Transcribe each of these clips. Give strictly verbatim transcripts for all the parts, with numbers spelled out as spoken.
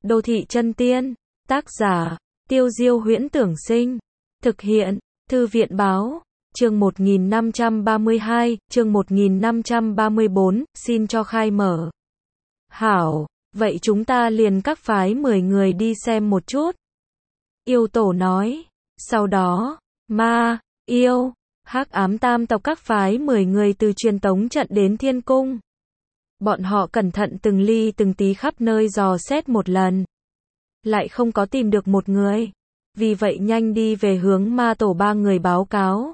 Đô thị chân tiên. Tác giả, Tiêu Diêu Huyễn Tưởng Sinh. Thực hiện, Thư viện Báo. Chương một nghìn năm trăm ba mươi hai, chương một nghìn năm trăm ba mươi bốn, xin cho khai mở. Hảo, vậy chúng ta liền các phái mười người đi xem một chút. Yêu tổ nói. Sau đó, ma, yêu, hắc ám tam tộc các phái mười người từ truyền tống trận đến thiên cung. Bọn họ cẩn thận từng ly từng tí khắp nơi dò xét một lần. Lại không có tìm được một người. Vì vậy nhanh đi về hướng ma tổ ba người báo cáo.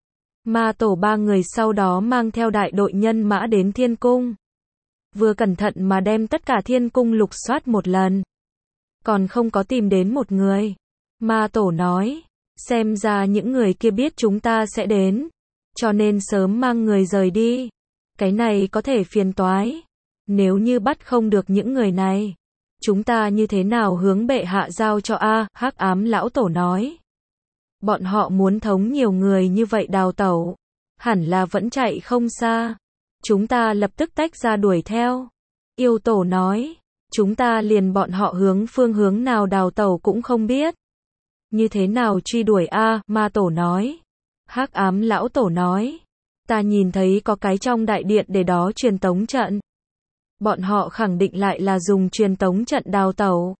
Ma tổ ba người sau đó mang theo đại đội nhân mã đến thiên cung. Vừa cẩn thận mà đem tất cả thiên cung lục soát một lần. Còn không có tìm đến một người. Ma tổ nói, xem ra những người kia biết chúng ta sẽ đến. Cho nên sớm mang người rời đi. Cái này có thể phiền toái. Nếu như bắt không được những người này, chúng ta như thế nào hướng bệ hạ giao cho a? Hắc ám lão tổ nói. Bọn họ muốn thống nhiều người như vậy đào tẩu. Hẳn là vẫn chạy không xa. Chúng ta lập tức tách ra đuổi theo. Yêu tổ nói. Chúng ta liền bọn họ hướng phương hướng nào đào tẩu cũng không biết. Như thế nào truy đuổi a? Ma tổ nói. Hắc ám lão tổ nói. Ta nhìn thấy có cái trong đại điện để đó truyền tống trận. Bọn họ khẳng định lại là dùng truyền tống trận đào tẩu.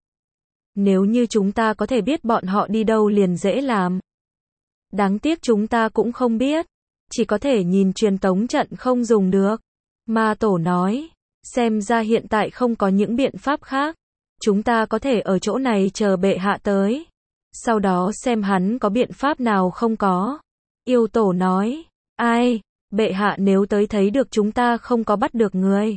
Nếu như chúng ta có thể biết bọn họ đi đâu liền dễ làm. Đáng tiếc chúng ta cũng không biết. Chỉ có thể nhìn truyền tống trận không dùng được. Ma tổ nói. Xem ra hiện tại không có những biện pháp khác. Chúng ta có thể ở chỗ này chờ bệ hạ tới. Sau đó xem hắn có biện pháp nào không có. Yêu tổ nói. Ai, bệ hạ nếu tới thấy được chúng ta không có bắt được người.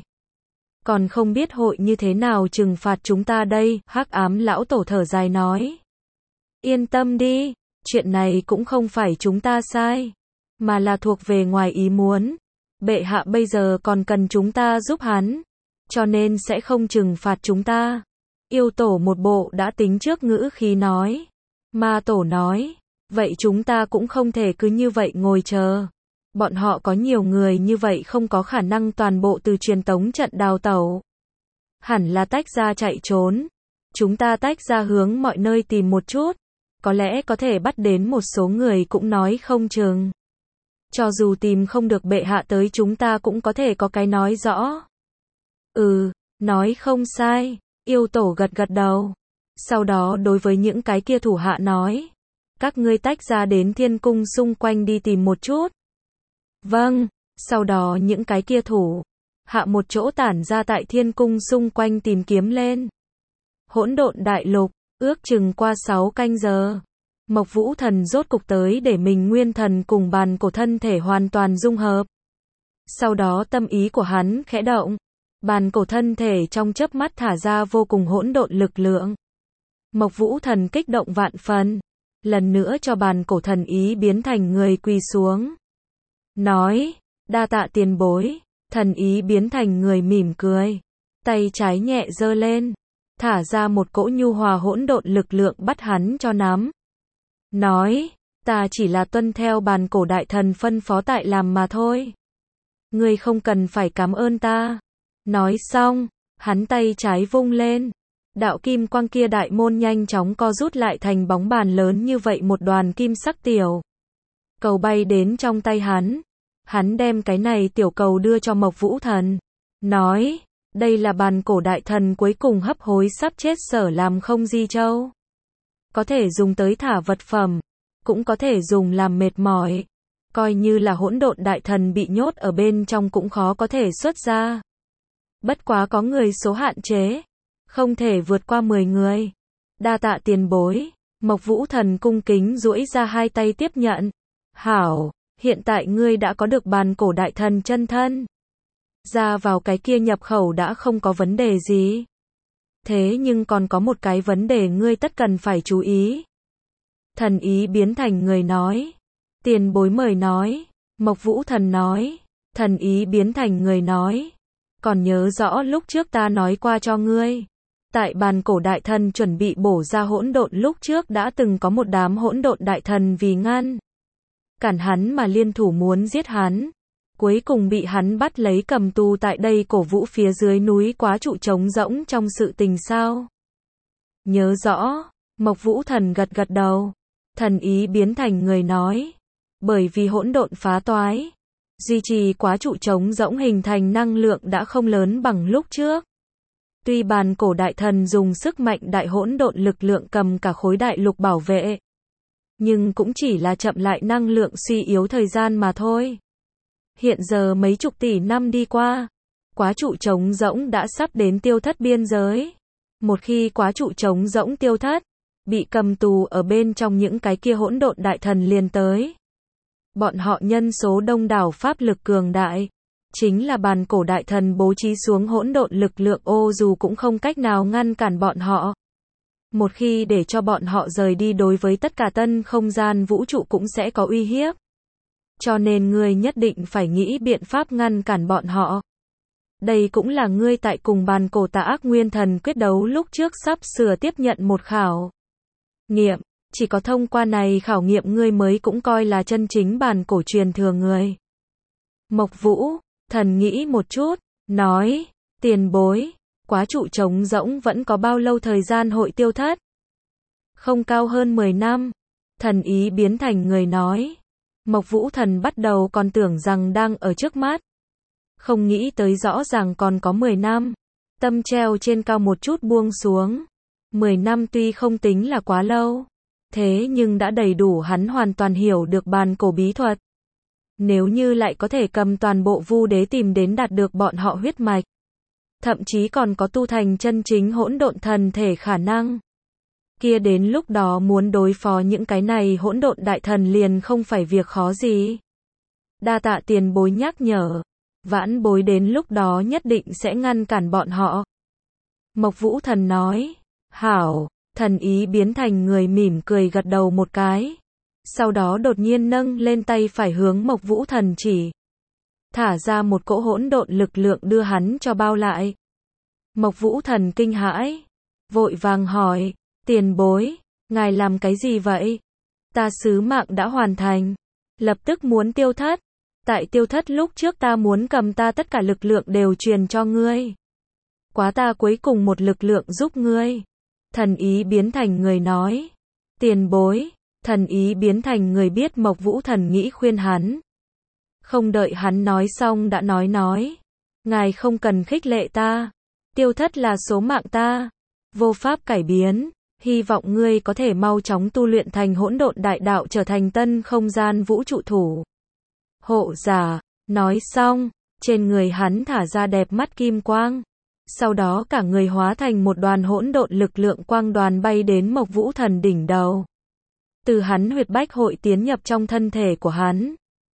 Còn không biết hội như thế nào trừng phạt chúng ta đây, hắc ám lão tổ thở dài nói. Yên tâm đi, chuyện này cũng không phải chúng ta sai, mà là thuộc về ngoài ý muốn. Bệ hạ bây giờ còn cần chúng ta giúp hắn, cho nên sẽ không trừng phạt chúng ta. Yêu tổ một bộ đã tính trước ngữ khí nói. Ma tổ nói, vậy chúng ta cũng không thể cứ như vậy ngồi chờ. Bọn họ có nhiều người như vậy không có khả năng toàn bộ từ truyền tống trận đào tẩu. Hẳn là tách ra chạy trốn. Chúng ta tách ra hướng mọi nơi tìm một chút. Có lẽ có thể bắt đến một số người cũng nói không chừng. Cho dù tìm không được bệ hạ tới chúng ta cũng có thể có cái nói rõ. Ừ, nói không sai. Yêu tổ gật gật đầu. Sau đó đối với những cái kia thủ hạ nói. Các ngươi tách ra đến thiên cung xung quanh đi tìm một chút. Vâng, sau đó những cái kia thủ hạ một chỗ tản ra tại thiên cung xung quanh tìm kiếm lên. Hỗn độn đại lục, ước chừng qua sáu canh giờ. Mộc Vũ Thần rốt cục tới để mình nguyên thần cùng bàn cổ thân thể hoàn toàn dung hợp. Sau đó tâm ý của hắn khẽ động. Bàn cổ thân thể trong chớp mắt thả ra vô cùng hỗn độn lực lượng. Mộc Vũ Thần kích động vạn phần. Lần nữa cho bàn cổ thần ý biến thành người quỳ xuống. Nói, đa tạ tiền bối, thần ý biến thành người mỉm cười, tay trái nhẹ giơ lên, thả ra một cỗ nhu hòa hỗn độn lực lượng bắt hắn cho nắm. Nói, ta chỉ là tuân theo bàn cổ đại thần phân phó tại làm mà thôi. Ngươi không cần phải cảm ơn ta. Nói xong, hắn tay trái vung lên, đạo kim quang kia đại môn nhanh chóng co rút lại thành bóng bàn lớn như vậy một đoàn kim sắc tiểu cầu bay đến trong tay hắn. Hắn đem cái này tiểu cầu đưa cho Mộc Vũ Thần. Nói, đây là bàn cổ đại thần cuối cùng hấp hối sắp chết sở làm không di châu. Có thể dùng tới thả vật phẩm. Cũng có thể dùng làm mệt mỏi. Coi như là hỗn độn đại thần bị nhốt ở bên trong cũng khó có thể xuất ra. Bất quá có người số hạn chế. Không thể vượt qua mười người. Đa tạ tiền bối. Mộc Vũ Thần cung kính duỗi ra hai tay tiếp nhận. Hảo, hiện tại ngươi đã có được bàn cổ đại thần chân thân. Ra vào cái kia nhập khẩu đã không có vấn đề gì. Thế nhưng còn có một cái vấn đề ngươi tất cần phải chú ý. Thần ý biến thành người nói. Tiền bối mời nói. Mộc Vũ Thần nói. Thần ý biến thành người nói. Còn nhớ rõ lúc trước ta nói qua cho ngươi. Tại bàn cổ đại thần chuẩn bị bổ ra hỗn độn lúc trước đã từng có một đám hỗn độn đại thần vì ngăn cản hắn mà liên thủ muốn giết hắn. Cuối cùng bị hắn bắt lấy cầm tù tại đây cổ vũ phía dưới núi quá trụ trống rỗng trong sự tình sao. Nhớ rõ, Mộc Vũ Thần gật gật đầu. Thần ý biến thành người nói. Bởi vì hỗn độn phá toái, duy trì quá trụ trống rỗng hình thành năng lượng đã không lớn bằng lúc trước. Tuy bàn cổ đại thần dùng sức mạnh đại hỗn độn lực lượng cầm cả khối đại lục bảo vệ, nhưng cũng chỉ là chậm lại năng lượng suy yếu thời gian mà thôi. Hiện giờ mấy chục tỷ năm đi qua, quá trụ trống rỗng đã sắp đến tiêu thất biên giới. Một khi quá trụ trống rỗng tiêu thất, bị cầm tù ở bên trong những cái kia hỗn độn đại thần liền tới. Bọn họ nhân số đông đảo pháp lực cường đại, chính là bàn cổ đại thần bố trí xuống hỗn độn lực lượng ô dù cũng không cách nào ngăn cản bọn họ. Một khi để cho bọn họ rời đi đối với tất cả tân không gian vũ trụ cũng sẽ có uy hiếp. Cho nên ngươi nhất định phải nghĩ biện pháp ngăn cản bọn họ. Đây cũng là ngươi tại cùng bàn cổ tà ác nguyên thần quyết đấu lúc trước sắp sửa tiếp nhận một khảo nghiệm. Chỉ có thông qua này khảo nghiệm ngươi mới cũng coi là chân chính bàn cổ truyền thừa người. Mộc Vũ Thần nghĩ một chút, nói, tiền bối, quá trụ trống rỗng vẫn có bao lâu thời gian hội tiêu thất? Không cao hơn mười năm. Thần ý biến thành người nói. Mộc Vũ Thần bắt đầu còn tưởng rằng đang ở trước mắt. Không nghĩ tới rõ ràng còn có mười năm. Tâm treo trên cao một chút buông xuống. mười năm tuy không tính là quá lâu, thế nhưng đã đầy đủ hắn hoàn toàn hiểu được bàn cổ bí thuật. Nếu như lại có thể cầm toàn bộ vu đế tìm đến đạt được bọn họ huyết mạch, thậm chí còn có tu thành chân chính hỗn độn thần thể khả năng, kia đến lúc đó muốn đối phó những cái này hỗn độn đại thần liền không phải việc khó gì. Đa tạ tiền bối nhắc nhở, vãn bối đến lúc đó nhất định sẽ ngăn cản bọn họ. Mộc Vũ Thần nói, hảo. Thần ý biến thành người mỉm cười gật đầu một cái. Sau đó đột nhiên nâng lên tay phải hướng Mộc Vũ Thần chỉ. Thả ra một cỗ hỗn độn lực lượng đưa hắn cho bao lại. Mộc Vũ Thần kinh hãi. Vội vàng hỏi, tiền bối, ngài làm cái gì vậy? Ta sứ mạng đã hoàn thành. Lập tức muốn tiêu thất. Tại tiêu thất lúc trước ta muốn cầm ta tất cả lực lượng đều truyền cho ngươi. Quá ta cuối cùng một lực lượng giúp ngươi. Thần ý biến thành người nói. Tiền bối. Thần ý biến thành người biết Mộc Vũ Thần nghĩ khuyên hắn. Không đợi hắn nói xong đã nói nói. Ngài không cần khích lệ ta. Tiêu thất là số mạng ta. Vô pháp cải biến. Hy vọng ngươi có thể mau chóng tu luyện thành hỗn độn đại đạo trở thành tân không gian vũ trụ thủ hộ giả. Nói xong, trên người hắn thả ra đẹp mắt kim quang. Sau đó cả người hóa thành một đoàn hỗn độn lực lượng quang đoàn bay đến Mộc Vũ Thần đỉnh đầu. Từ hắn huyệt bách hội tiến nhập trong thân thể của hắn.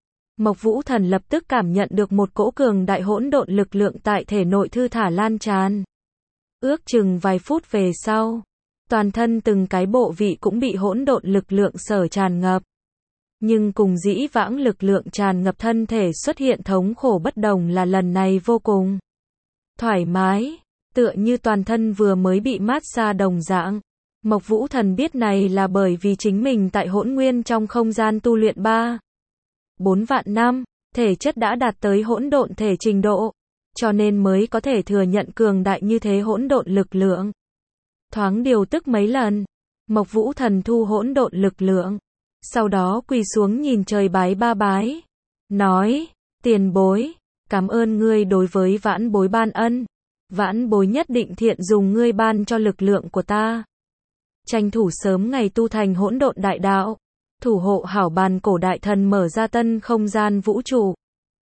Mộc Vũ Thần lập tức cảm nhận được một cỗ cường đại hỗn độn lực lượng tại thể nội thư thả lan tràn. Ước chừng vài phút về sau, toàn thân từng cái bộ vị cũng bị hỗn độn lực lượng sở tràn ngập. Nhưng cùng dĩ vãng lực lượng tràn ngập thân thể xuất hiện thống khổ bất đồng là lần này vô cùng thoải mái, tựa như toàn thân vừa mới bị mát xa đồng dạng. Mộc Vũ Thần biết này là bởi vì chính mình tại hỗn nguyên trong không gian tu luyện ba, bốn vạn năm, thể chất đã đạt tới hỗn độn thể trình độ, cho nên mới có thể thừa nhận cường đại như thế hỗn độn lực lượng. Thoáng điều tức mấy lần, Mộc Vũ Thần thu hỗn độn lực lượng, sau đó quỳ xuống nhìn trời bái ba bái, nói, tiền bối, cảm ơn ngươi đối với vãn bối ban ân, vãn bối nhất định thiện dùng ngươi ban cho lực lượng của ta. Tranh thủ sớm ngày tu thành hỗn độn đại đạo, thủ hộ hảo bàn cổ đại thần mở ra tân không gian vũ trụ.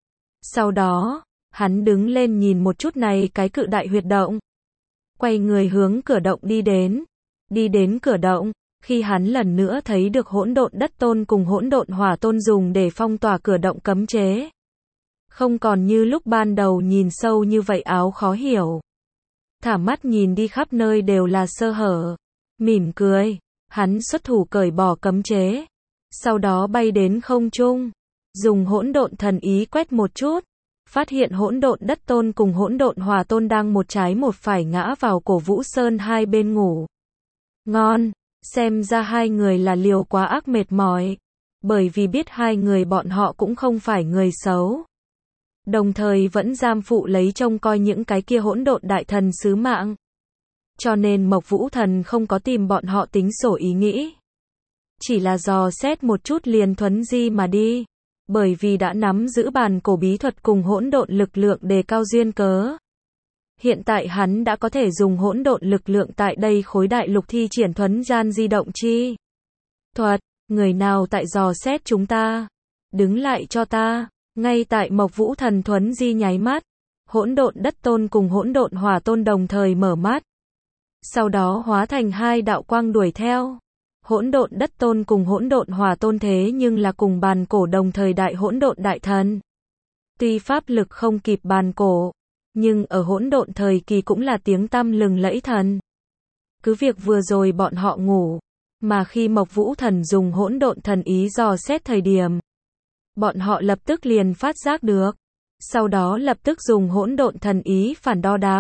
Sau đó, hắn đứng lên nhìn một chút này cái cự đại huyệt động. Quay người hướng cửa động đi đến. Đi đến cửa động, khi hắn lần nữa thấy được hỗn độn đất tôn cùng hỗn độn hỏa tôn dùng để phong tỏa cửa động cấm chế. Không còn như lúc ban đầu nhìn sâu như vậy áo khó hiểu. Thả mắt nhìn đi khắp nơi đều là sơ hở. Mỉm cười, hắn xuất thủ cởi bỏ cấm chế. Sau đó bay đến không trung. Dùng hỗn độn thần ý quét một chút. Phát hiện hỗn độn đất tôn cùng hỗn độn hỏa tôn đang một trái một phải ngã vào cổ Vũ Sơn hai bên ngủ. Ngon, xem ra hai người là liều quá ác mệt mỏi. Bởi vì biết hai người bọn họ cũng không phải người xấu. Đồng thời vẫn giam phụ lấy trông coi những cái kia hỗn độn đại thần sứ mạng. cho nên Mộc Vũ Thần không có tìm bọn họ tính sổ ý nghĩ. Chỉ là dò xét một chút liền thuấn di mà đi. Bởi vì đã nắm giữ bàn cổ bí thuật cùng hỗn độn lực lượng đề cao duyên cớ. Hiện tại hắn đã có thể dùng hỗn độn lực lượng tại đây khối đại lục thi triển thuấn gian di động chi thuật. Người nào tại dò xét chúng ta? Đứng lại cho ta. Ngay tại Mộc Vũ Thần thuấn di nháy mắt, hỗn độn đất tôn cùng hỗn độn hỏa tôn đồng thời mở mắt. Sau đó hóa thành hai đạo quang đuổi theo. Hỗn độn đất tôn cùng hỗn độn hỏa tôn thế nhưng là cùng bàn cổ đồng thời đại hỗn độn đại thần. Tuy pháp lực không kịp bàn cổ, nhưng ở hỗn độn thời kỳ cũng là tiếng tăm lừng lẫy thần. Cứ việc vừa rồi bọn họ ngủ, mà khi Mộc Vũ Thần dùng hỗn độn thần ý dò xét thời điểm, bọn họ lập tức liền phát giác được, sau đó lập tức dùng hỗn độn thần ý phản đo đạc.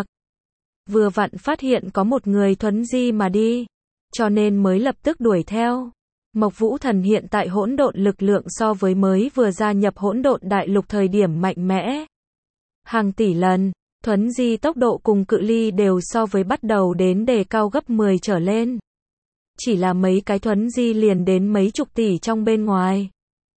Vừa vặn phát hiện có một người thuấn di mà đi, cho nên mới lập tức đuổi theo. Mộc Vũ Thần hiện tại hỗn độn lực lượng so với mới vừa gia nhập hỗn độn đại lục thời điểm mạnh mẽ hàng tỷ lần, thuấn di tốc độ cùng cự ly đều so với bắt đầu đến đề cao gấp mười trở lên. Chỉ là mấy cái thuấn di liền đến mấy chục tỷ trong bên ngoài.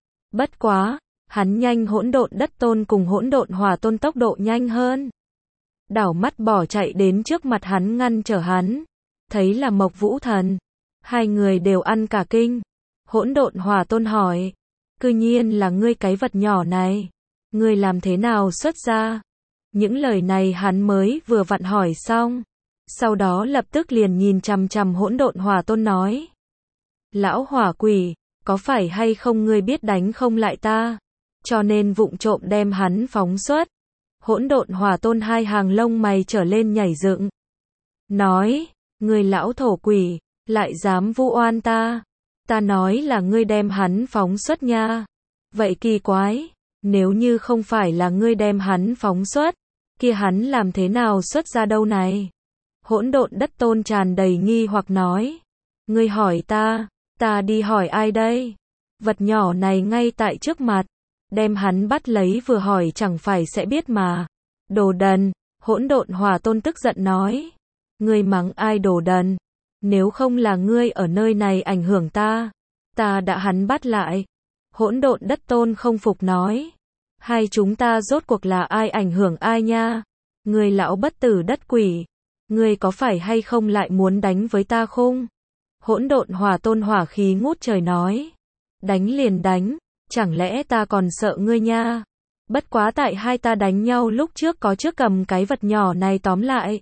Bất quá, hắn nhanh hỗn độn đất tôn cùng hỗn độn hỏa tôn tốc độ nhanh hơn. Đảo mắt bỏ chạy đến trước mặt hắn ngăn trở hắn. Thấy là Mộc Vũ Thần. Hai người đều ăn cả kinh. Hỗn độn hỏa tôn hỏi. Cư nhiên là ngươi cái vật nhỏ này. Ngươi làm thế nào xuất ra? Những lời này hắn mới vừa vặn hỏi xong. Sau đó lập tức liền nhìn chằm chằm hỗn độn hỏa tôn nói. Lão hỏa quỷ, có phải hay không ngươi biết đánh không lại ta? Cho nên vụng trộm đem hắn phóng xuất. Hỗn độn hỏa tôn hai hàng lông mày trở lên nhảy dựng. Nói, ngươi lão thổ quỷ, lại dám vu oan ta. Ta nói là ngươi đem hắn phóng xuất nha. Vậy kỳ quái, nếu như không phải là ngươi đem hắn phóng xuất, kia hắn làm thế nào xuất ra đâu này? Hỗn độn đất tôn tràn đầy nghi hoặc nói. Ngươi hỏi ta, ta đi hỏi ai đây? Vật nhỏ này ngay tại trước mặt. Đem hắn bắt lấy vừa hỏi chẳng phải sẽ biết mà. Đồ đần, hỗn độn hỏa tôn tức giận nói. Ngươi mắng ai đồ đần? Nếu không là ngươi ở nơi này ảnh hưởng ta, ta đã hắn bắt lại. Hỗn độn đất tôn không phục nói. Hai chúng ta rốt cuộc là ai ảnh hưởng ai nha? Ngươi lão bất tử đất quỷ, ngươi có phải hay không lại muốn đánh với ta không? Hỗn độn hỏa tôn hỏa khí ngút trời nói. Đánh liền đánh, chẳng lẽ ta còn sợ ngươi nha? Bất quá tại hai ta đánh nhau lúc trước có trước cầm cái vật nhỏ này tóm lại.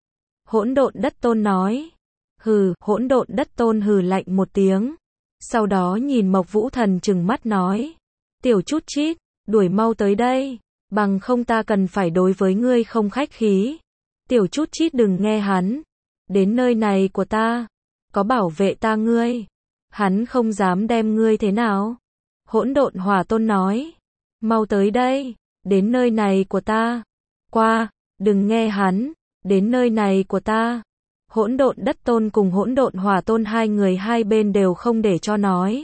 Hỗn độn đất tôn nói. Hừ, hỗn độn đất tôn hừ lạnh một tiếng. Sau đó nhìn Mộc Vũ Thần trừng mắt nói. Tiểu chút chít, đuổi mau tới đây, bằng không ta cần phải đối với ngươi không khách khí. Tiểu chút chít đừng nghe hắn. Đến nơi này của ta, có bảo vệ ta ngươi. Hắn không dám đem ngươi thế nào. Hỗn độn hỏa tôn nói. Mau tới đây, đến nơi này của ta. Qua, đừng nghe hắn, đến nơi này của ta. Hỗn độn đất tôn cùng hỗn độn hỏa tôn hai người hai bên đều không để cho nói.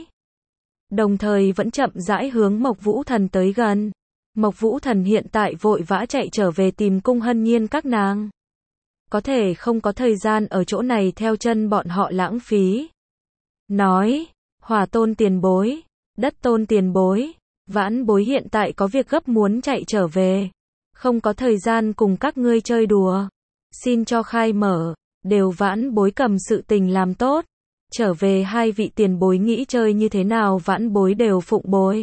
Đồng thời vẫn chậm rãi hướng Mộc Vũ Thần tới gần. Mộc Vũ Thần hiện tại vội vã chạy trở về tìm cung hân nhiên các nàng. Có thể không có thời gian ở chỗ này theo chân bọn họ lãng phí. Nói, hỏa tôn tiền bối, đất tôn tiền bối, vãn bối hiện tại có việc gấp muốn chạy trở về. Không có thời gian cùng các ngươi chơi đùa. Xin cho khai mở, đều vãn bối cầm sự tình làm tốt. Trở về hai vị tiền bối nghĩ chơi như thế nào vãn bối đều phụng bồi.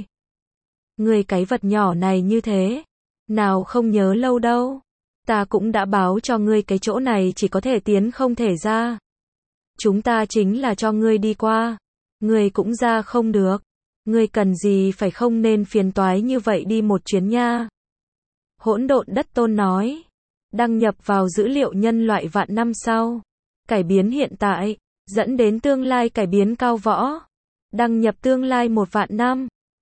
Người cái vật nhỏ này như thế, nào không nhớ lâu đâu. Ta cũng đã báo cho ngươi cái chỗ này chỉ có thể tiến không thể ra. Chúng ta chính là cho ngươi đi qua. Ngươi cũng ra không được. Ngươi cần gì phải không nên phiền toái như vậy đi một chuyến nha. Hỗn độn đất tôn nói. Đăng nhập vào dữ liệu nhân loại vạn năm sau. Cải biến hiện tại, dẫn đến tương lai cải biến cao võ. Đăng nhập tương lai một vạn năm.